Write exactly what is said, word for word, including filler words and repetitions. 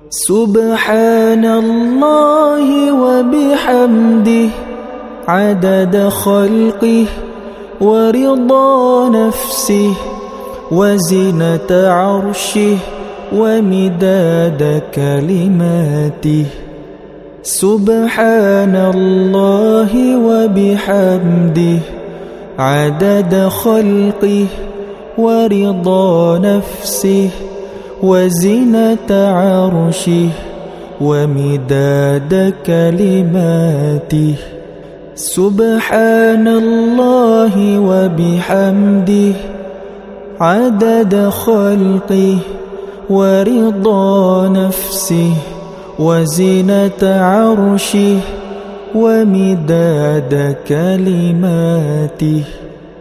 سبحان الله وبحمده عدد خلقه ورضا نفسه وزنة عرشه ومداد كلماته. سبحان الله وبحمده عدد خلقه ورضا نفسه وزنة عرشه ومداد كلماته. سبحان الله وبحمده عدد خلقه ورضا نفسه وزنة عرشه ومداد كلماته.